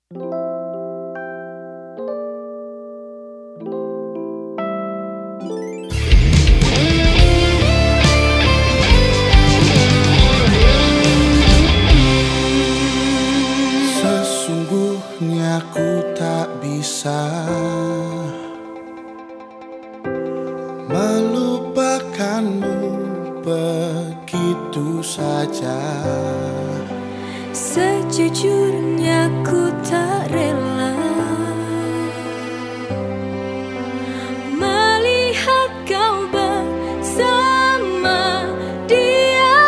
Sesungguhnya ku tak bisa melupakanmu begitu saja. Sejujurnya ku tak rela melihat kau bersama dia.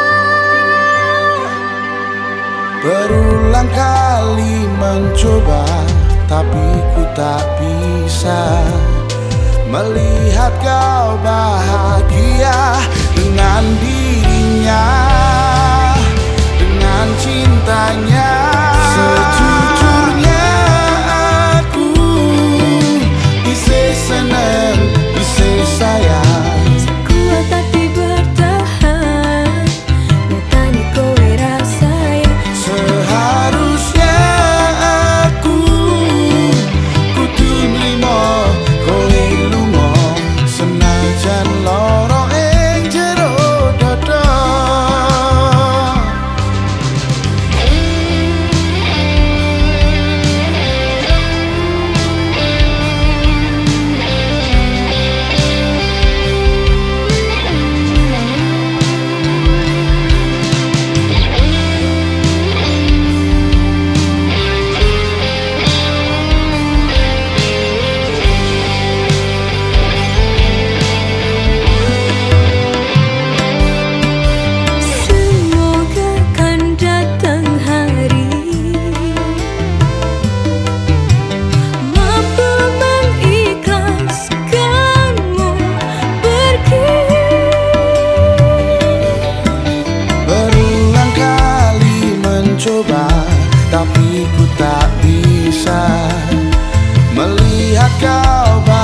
Berulang kali mencoba, tapi ku tak bisa melihat kau bahagia dengan dirinya, dengan cintanya. Sejujurnya aku bisa senang, bisa sayang. Sekuat hati bertahan, nyatanya kowe rasa yang Seharusnya aku kudu nrimo kowe lunga, senajan lara ing jero dada. semoga kan datang hari mampu mengikhlaskanmu pergi. Berulang kali mencoba, tapi ku tak bisa melihat kau